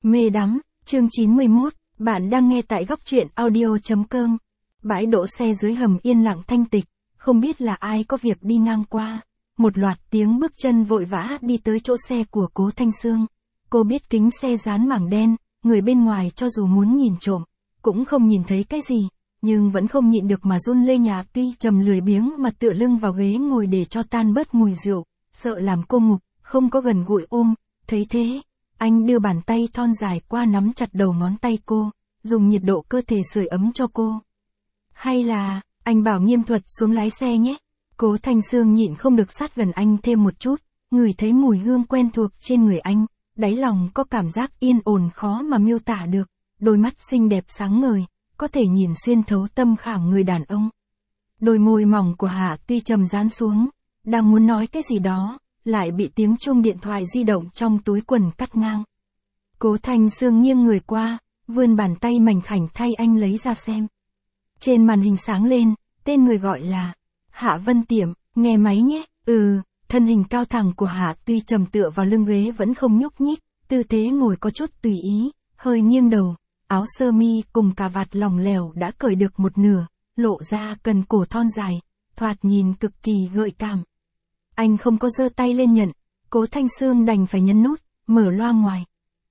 Mê đắm, chương 91, bạn đang nghe tại góc truyện audio.com. Bãi đỗ xe dưới hầm yên lặng thanh tịch, không biết là ai có việc đi ngang qua. Một loạt tiếng bước chân vội vã đi tới chỗ xe của Cố Thanh Sương. Cô biết kính xe dán mảng đen, người bên ngoài cho dù muốn nhìn trộm, cũng không nhìn thấy cái gì, nhưng vẫn không nhịn được mà run lê nhà. Tuy trầm lười biếng mà tựa lưng vào ghế ngồi để cho tan bớt mùi rượu, sợ làm cô ngục, không có gần gũi ôm. Thấy thế, anh đưa bàn tay thon dài qua nắm chặt đầu ngón tay cô, dùng nhiệt độ cơ thể sưởi ấm cho cô. Hay là, anh bảo Nghiêm Thuật xuống lái xe nhé. Cố Thanh Sương nhịn không được sát gần anh thêm một chút, ngửi thấy mùi hương quen thuộc trên người anh, đáy lòng có cảm giác yên ổn khó mà miêu tả được, đôi mắt xinh đẹp sáng ngời, có thể nhìn xuyên thấu tâm khảm người đàn ông. Đôi môi mỏng của Hạ Tuy Trầm dán xuống, đang muốn nói cái gì đó, lại bị tiếng chuông điện thoại di động trong túi quần cắt ngang. Cố Thanh Sương nghiêng người qua, vươn bàn tay mảnh khảnh thay anh lấy ra xem. Trên màn hình sáng lên, tên người gọi là Hạ Vân Tiệm. Nghe máy nhé. Thân hình cao thẳng của Hạ Tuy Trầm tựa vào lưng ghế vẫn không nhúc nhích, tư thế ngồi có chút tùy ý, hơi nghiêng đầu, áo sơ mi cùng cà vạt lỏng lẻo đã cởi được một nửa, lộ ra cần cổ thon dài, thoạt nhìn cực kỳ gợi cảm. Anh không có giơ tay lên nhận, Cố Thanh Sương đành phải nhấn nút, mở loa ngoài.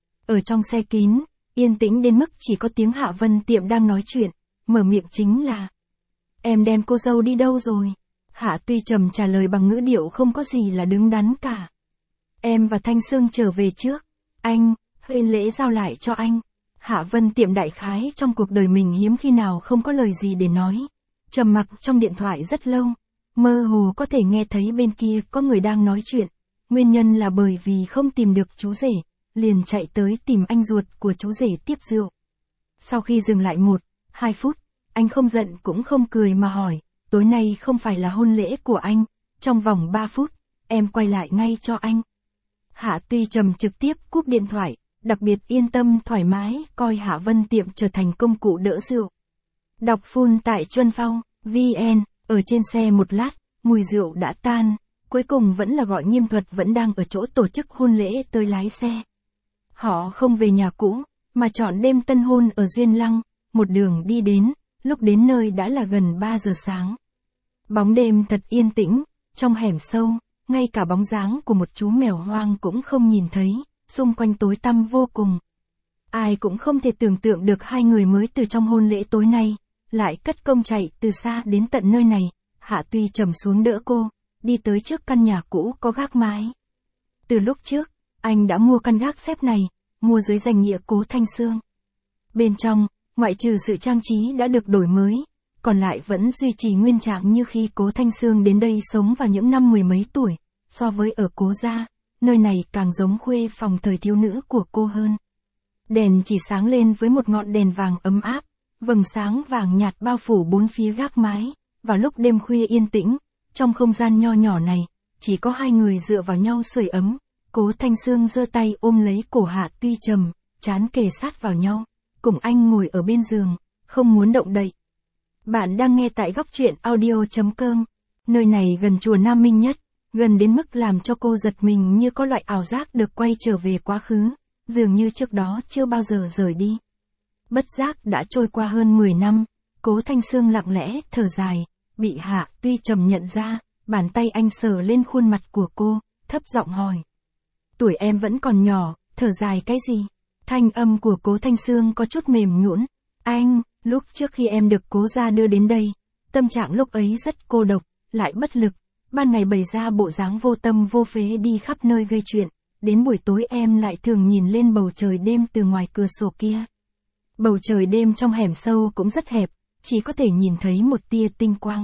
Ở trong xe kín, yên tĩnh đến mức chỉ có tiếng Hạ Vân Tiệm đang nói chuyện, mở miệng chính là: "Em đem cô dâu đi đâu rồi?" Hạ Tuy Trầm trả lời bằng ngữ điệu không có gì là đứng đắn cả. "Em và Thanh Sương trở về trước. Anh, huyền lễ giao lại cho anh." Hạ Vân Tiệm đại khái trong cuộc đời mình hiếm khi nào không có lời gì để nói. Trầm mặc trong điện thoại rất lâu, mơ hồ có thể nghe thấy bên kia có người đang nói chuyện. Nguyên nhân là bởi vì không tìm được chú rể, liền chạy tới tìm anh ruột của chú rể tiếp rượu. Sau khi dừng lại 1-2 phút, anh không giận cũng không cười mà hỏi: "Tối nay không phải là hôn lễ của anh, trong vòng 3 phút, em quay lại ngay cho anh." Hạ Tuy Trầm trực tiếp cúp điện thoại, đặc biệt yên tâm thoải mái coi Hạ Vân Tiệm trở thành công cụ đỡ rượu. Đọc full tại Chuân Phong, VN. Ở trên xe một lát, mùi rượu đã tan, cuối cùng vẫn là gọi Nghiêm Thuật vẫn đang ở chỗ tổ chức hôn lễ tới lái xe. Họ không về nhà cũ, mà chọn đêm tân hôn ở Duyên Lăng, một đường đi đến, lúc đến nơi đã là gần 3 giờ sáng. Bóng đêm thật yên tĩnh, trong hẻm sâu, ngay cả bóng dáng của một chú mèo hoang cũng không nhìn thấy, xung quanh tối tăm vô cùng. Ai cũng không thể tưởng tượng được hai người mới từ trong hôn lễ tối nay, lại cất công chạy từ xa đến tận nơi này. Hạ Tuy Trầm xuống đỡ cô, đi tới trước căn nhà cũ có gác mái. Từ lúc trước, anh đã mua căn gác xếp này, mua dưới danh nghĩa Cố Thanh Sương. Bên trong, ngoại trừ sự trang trí đã được đổi mới, còn lại vẫn duy trì nguyên trạng như khi Cố Thanh Sương đến đây sống vào những năm 10 mấy tuổi. So với ở Cố gia, nơi này càng giống khuê phòng thời thiếu nữ của cô hơn. Đèn chỉ sáng lên với một ngọn đèn vàng ấm áp, vầng sáng vàng nhạt bao phủ bốn phía gác mái. Vào lúc đêm khuya yên tĩnh, trong không gian nho nhỏ này, chỉ có hai người dựa vào nhau sưởi ấm. Cố Thanh Sương giơ tay ôm lấy cổ Hạ Tuy Trầm, trán kề sát vào nhau, cùng anh ngồi ở bên giường, không muốn động đậy. Bạn đang nghe tại góc truyện audio.com. Nơi này gần chùa Nam Minh nhất, gần đến mức làm cho cô giật mình như có loại ảo giác được quay trở về quá khứ, dường như trước đó chưa bao giờ rời đi. Bất giác đã trôi qua hơn 10 năm, Cố Thanh Sương lặng lẽ thở dài, bị Hạ Tuy Trầm nhận ra, bàn tay anh sờ lên khuôn mặt của cô, thấp giọng hỏi: "Tuổi em vẫn còn nhỏ, thở dài cái gì?" Thanh âm của Cố Thanh Sương có chút mềm nhũn. "Anh, lúc trước khi em được Cố gia đưa đến đây, tâm trạng lúc ấy rất cô độc, lại bất lực, ban ngày bày ra bộ dáng vô tâm vô phế đi khắp nơi gây chuyện, đến buổi tối em lại thường nhìn lên bầu trời đêm từ ngoài cửa sổ kia. Bầu trời đêm trong hẻm sâu cũng rất hẹp, chỉ có thể nhìn thấy một tia tinh quang."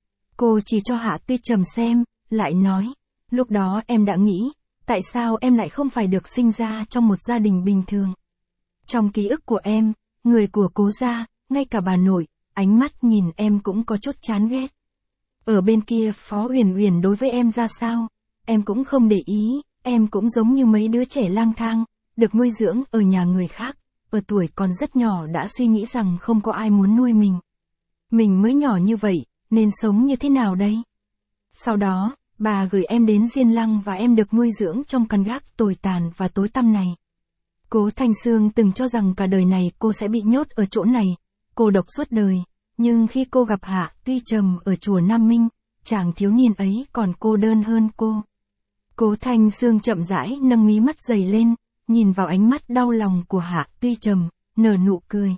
Cô chỉ cho Hạ Tuy Trầm xem, lại nói: "Lúc đó em đã nghĩ, tại sao em lại không phải được sinh ra trong một gia đình bình thường. Trong ký ức của em, người của Cố gia, ngay cả bà nội, ánh mắt nhìn em cũng có chút chán ghét. Ở bên kia Phó Uyển Uyển đối với em ra sao, em cũng không để ý, em cũng giống như mấy đứa trẻ lang thang, được nuôi dưỡng ở nhà người khác, ở tuổi còn rất nhỏ đã suy nghĩ rằng không có ai muốn nuôi mình. Mình mới nhỏ như vậy, nên sống như thế nào đây? Sau đó, bà gửi em đến Diên Lăng và em được nuôi dưỡng trong căn gác tồi tàn và tối tăm này." Cố Thanh Sương từng cho rằng cả đời này cô sẽ bị nhốt ở chỗ này, cô độc suốt đời, nhưng khi cô gặp Hạ Tuy Trầm ở chùa Nam Minh, chàng thiếu niên ấy còn cô đơn hơn cô. Cố Thanh Sương chậm rãi nâng mí mắt dày lên, nhìn vào ánh mắt đau lòng của Hạ Tuy Trầm, nở nụ cười.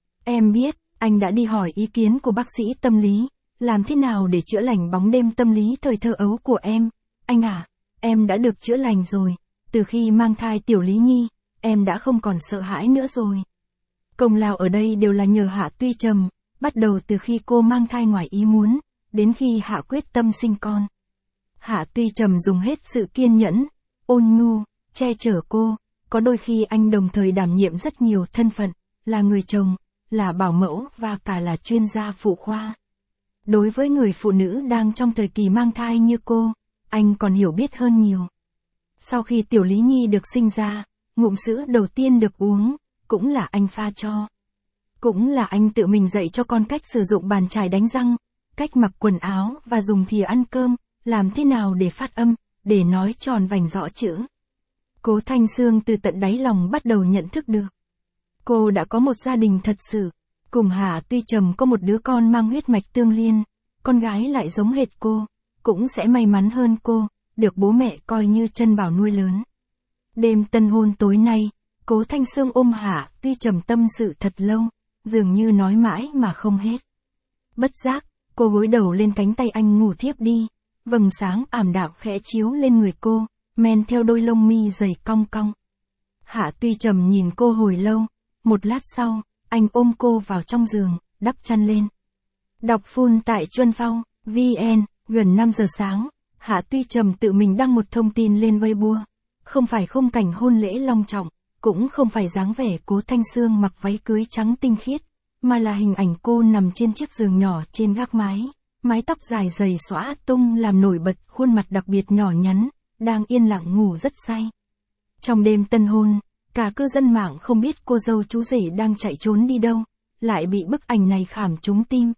Em biết, anh đã đi hỏi ý kiến của bác sĩ tâm lý, làm thế nào để chữa lành bóng đêm tâm lý thời thơ ấu của em. Anh à, em đã được chữa lành rồi, từ khi mang thai tiểu Lý Nhi, em đã không còn sợ hãi nữa rồi. Công lao ở đây đều là nhờ Hạ Tuy Trầm, bắt đầu từ khi cô mang thai ngoài ý muốn, đến khi Hạ quyết tâm sinh con. Hạ Tuy Trầm dùng hết sự kiên nhẫn, ôn nhu, che chở cô, có đôi khi anh đồng thời đảm nhiệm rất nhiều thân phận, là người chồng, là bảo mẫu và cả là chuyên gia phụ khoa. Đối với người phụ nữ đang trong thời kỳ mang thai như cô, anh còn hiểu biết hơn nhiều. Sau khi tiểu Lý Nhi được sinh ra, ngụm sữa đầu tiên được uống, cũng là anh pha cho. Cũng là anh tự mình dạy cho con cách sử dụng bàn chải đánh răng, cách mặc quần áo và dùng thìa ăn cơm, làm thế nào để phát âm, để nói tròn vành rõ chữ. Cố Thanh Sương từ tận đáy lòng bắt đầu nhận thức được. Cô đã có một gia đình thật sự, cùng Hạ Tuy Trầm có một đứa con mang huyết mạch tương liên, con gái lại giống hệt cô, cũng sẽ may mắn hơn cô, được bố mẹ coi như chân bảo nuôi lớn. Đêm tân hôn tối nay, Cố Thanh Sương ôm Hạ Tuy Trầm tâm sự thật lâu, dường như nói mãi mà không hết. Bất giác, cô gối đầu lên cánh tay anh ngủ thiếp đi, vầng sáng ảm đạm khẽ chiếu lên người cô, men theo đôi lông mi dày cong cong. Hạ Tuy Trầm nhìn cô hồi lâu, một lát sau, anh ôm cô vào trong giường, đắp chăn lên. Đọc full tại Chuân Phong, VN, gần 5 giờ sáng, Hạ Tuy Trầm tự mình đăng một thông tin lên Weibo. Không phải khung cảnh hôn lễ long trọng, cũng không phải dáng vẻ Cố Thanh Sương mặc váy cưới trắng tinh khiết, mà là hình ảnh cô nằm trên chiếc giường nhỏ trên gác mái, mái tóc dài dày xõa tung làm nổi bật khuôn mặt đặc biệt nhỏ nhắn, đang yên lặng ngủ rất say. Trong đêm tân hôn, cả cư dân mạng không biết cô dâu chú rể đang chạy trốn đi đâu, lại bị bức ảnh này khảm trúng tim.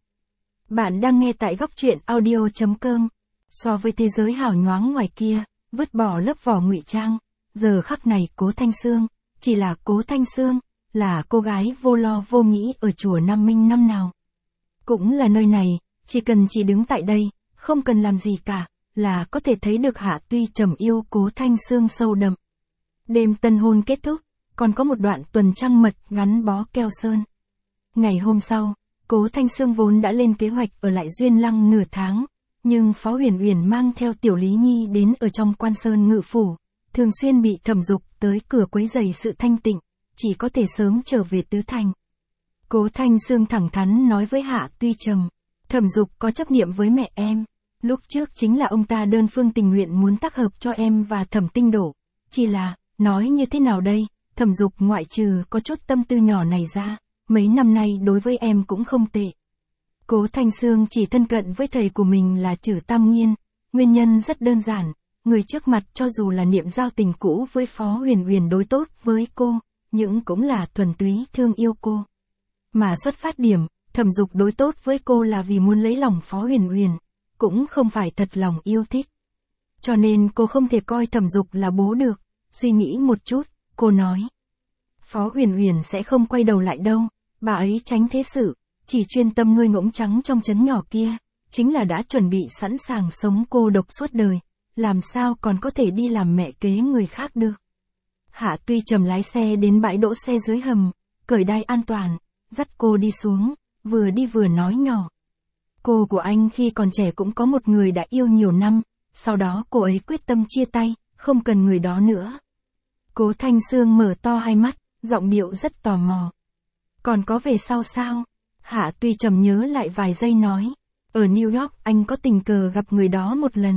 Bạn đang nghe tại góc truyện audio.com. So với thế giới hào nhoáng ngoài kia, vứt bỏ lớp vỏ ngụy trang, giờ khắc này Cố Thanh Sương, chỉ là Cố Thanh Sương, là cô gái vô lo vô nghĩ ở chùa Nam Minh năm nào. Cũng là nơi này, chỉ đứng tại đây, không cần làm gì cả, là có thể thấy được Hạ Tuy Trầm yêu Cố Thanh Sương sâu đậm. Đêm tân hôn kết thúc, còn có một đoạn tuần trăng mật gắn bó keo sơn. Ngày hôm sau, Cố Thanh Sương vốn đã lên kế hoạch ở lại Duyên Lăng nửa tháng, nhưng Phó Huyền Uyển mang theo tiểu Lý Nhi đến ở trong Quan Sơn Ngự Phủ, thường xuyên bị Thẩm Dục tới cửa quấy rầy sự thanh tịnh, chỉ có thể sớm trở về Tứ Thành. Cố Thanh Sương thẳng thắn nói với Hạ Tuy Trầm, Thẩm Dục có chấp niệm với mẹ em, lúc trước chính là ông ta đơn phương tình nguyện muốn tác hợp cho em và Thẩm Tinh Đổ, chỉ là, nói như thế nào đây, Thẩm Dục ngoại trừ có chút tâm tư nhỏ này ra, mấy năm nay đối với em cũng không tệ. Cố Thanh Sương chỉ thân cận với thầy của mình là Trử Tam Nghiên, nguyên nhân rất đơn giản, người trước mặt cho dù là niệm giao tình cũ với Phó Huyền Uyển đối tốt với cô, nhưng cũng là thuần túy thương yêu cô. Mà xuất phát điểm, Thẩm Dục đối tốt với cô là vì muốn lấy lòng Phó Huyền Uyển, cũng không phải thật lòng yêu thích. Cho nên cô không thể coi Thẩm Dục là bố được, suy nghĩ một chút, cô nói. Phó Huyền Uyển sẽ không quay đầu lại đâu, bà ấy tránh thế sự, chỉ chuyên tâm nuôi ngỗng trắng trong trấn nhỏ kia, chính là đã chuẩn bị sẵn sàng sống cô độc suốt đời, làm sao còn có thể đi làm mẹ kế người khác được. Hạ Tuy Trầm lái xe đến bãi đỗ xe dưới hầm, cởi đai an toàn, dắt cô đi xuống, vừa đi vừa nói nhỏ. Cô của anh khi còn trẻ cũng có một người đã yêu nhiều năm, sau đó cô ấy quyết tâm chia tay, không cần người đó nữa. Cố Thanh Sương mở to hai mắt, giọng điệu rất tò mò. Còn có về sau sao? Hạ Tuy Trầm nhớ lại vài giây nói. Ở New York anh có tình cờ gặp người đó một lần.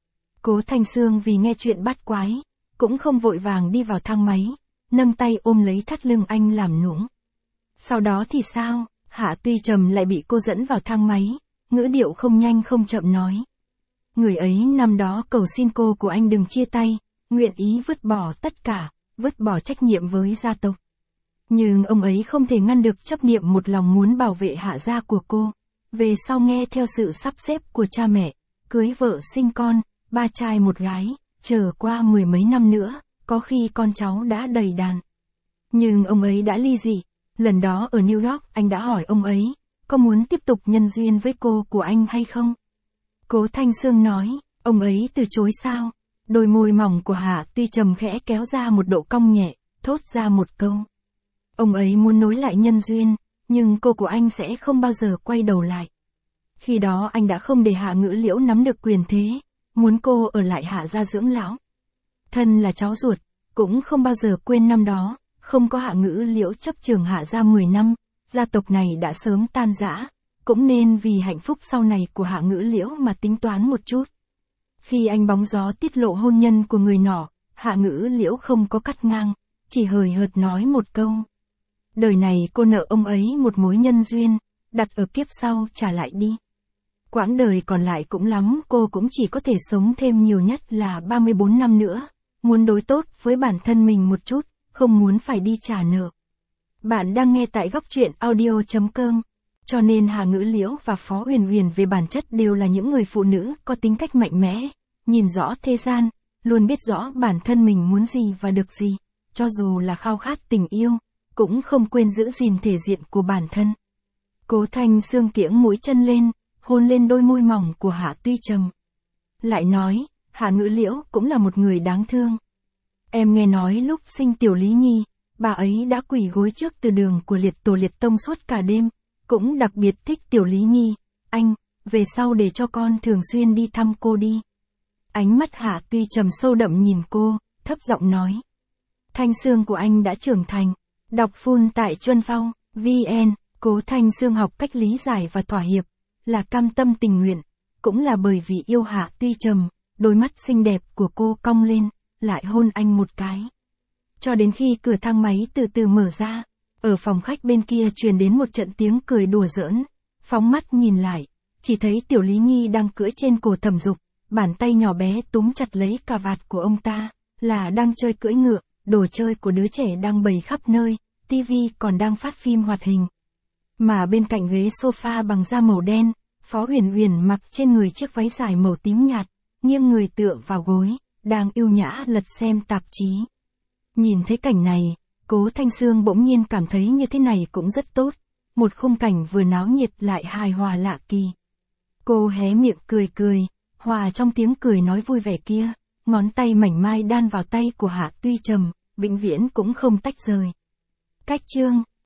Cố Thanh Sương vì nghe chuyện bắt quái, cũng không vội vàng đi vào thang máy, nâng tay ôm lấy thắt lưng anh làm nũng. Sau đó thì sao? Hạ Tuy Trầm lại bị cô dẫn vào thang máy, ngữ điệu không nhanh không chậm nói. Người ấy năm đó cầu xin cô của anh đừng chia tay, nguyện ý vứt bỏ tất cả, vứt bỏ trách nhiệm với gia tộc. Nhưng ông ấy không thể ngăn được chấp niệm một lòng muốn bảo vệ Hạ gia của cô. Về sau nghe theo sự sắp xếp của cha mẹ, cưới vợ sinh con, 3 trai 1 gái, chờ qua 10 mấy năm nữa, có khi con cháu đã đầy đàn. Nhưng ông ấy đã ly dị. Lần đó ở New York anh đã hỏi ông ấy, có muốn tiếp tục nhân duyên với cô của anh hay không? Cố Thanh Sương nói, ông ấy từ chối sao? Đôi môi mỏng của Hạ Tuy Trầm khẽ kéo ra một độ cong nhẹ, thốt ra một câu. Ông ấy muốn nối lại nhân duyên, nhưng cô của anh sẽ không bao giờ quay đầu lại. Khi đó anh đã không để Hạ Ngữ Liễu nắm được quyền thế, muốn cô ở lại Hạ gia dưỡng lão. Thân là cháu ruột, cũng không bao giờ quên năm đó, không có Hạ Ngữ Liễu chấp trường Hạ gia 10 năm, gia tộc này đã sớm tan rã, cũng nên vì hạnh phúc sau này của Hạ Ngữ Liễu mà tính toán một chút. Khi anh bóng gió tiết lộ hôn nhân của người nọ, Hạ Ngữ Liễu không có cắt ngang, chỉ hời hợt nói một câu. Đời này cô nợ ông ấy một mối nhân duyên, đặt ở kiếp sau trả lại đi. Quãng đời còn lại cũng lắm, cô cũng chỉ có thể sống thêm nhiều nhất là 34 năm nữa, muốn đối tốt với bản thân mình một chút, không muốn phải đi trả nợ. Bạn đang nghe tại góc truyện audio.com. Cho nên Hạ Ngữ Liễu và Phó Huyền Huyền về bản chất đều là những người phụ nữ có tính cách mạnh mẽ, nhìn rõ thế gian, luôn biết rõ bản thân mình muốn gì và được gì, cho dù là khao khát tình yêu, cũng không quên giữ gìn thể diện của bản thân. Cố Thanh Sương kiễng mũi chân lên, hôn lên đôi môi mỏng của Hạ Tuy Trầm. Lại nói, Hạ Ngữ Liễu cũng là một người đáng thương. Em nghe nói lúc sinh tiểu Lý Nhi, bà ấy đã quỳ gối trước từ đường của liệt tổ liệt tông suốt cả đêm, cũng đặc biệt thích tiểu Lý Nhi. Anh, về sau để cho con thường xuyên đi thăm cô đi. Ánh mắt Hạ Tuy Trầm sâu đậm nhìn cô, thấp giọng nói. Thanh Sương của anh đã trưởng thành. Đọc full tại Chuân Phong, VN. Cố Thanh Sương học cách lý giải và thỏa hiệp, là cam tâm tình nguyện, cũng là bởi vì yêu Hạ Tuy Trầm, đôi mắt xinh đẹp của cô cong lên, lại hôn anh một cái. Cho đến khi cửa thang máy từ từ mở ra, ở phòng khách bên kia truyền đến một trận tiếng cười đùa giỡn, phóng mắt nhìn lại, chỉ thấy tiểu Lý Nhi đang cưỡi trên cổ Thẩm Dục, bàn tay nhỏ bé túm chặt lấy cà vạt của ông ta, là đang chơi cưỡi ngựa, đồ chơi của đứa trẻ đang bày khắp nơi, tivi còn đang phát phim hoạt hình. Mà bên cạnh ghế sofa bằng da màu đen, Phó Huyền Huyền mặc trên người chiếc váy dài màu tím nhạt, nghiêng người tựa vào gối, đang ưu nhã lật xem tạp chí. Nhìn thấy cảnh này, Cố Thanh Sương bỗng nhiên cảm thấy như thế này cũng rất tốt, một khung cảnh vừa náo nhiệt lại hài hòa lạ kỳ. Cô hé miệng cười cười, hòa trong tiếng cười nói vui vẻ kia, ngón tay mảnh mai đan vào tay của Hạ Tuy Trầm, vĩnh viễn cũng không tách rời. Cách chương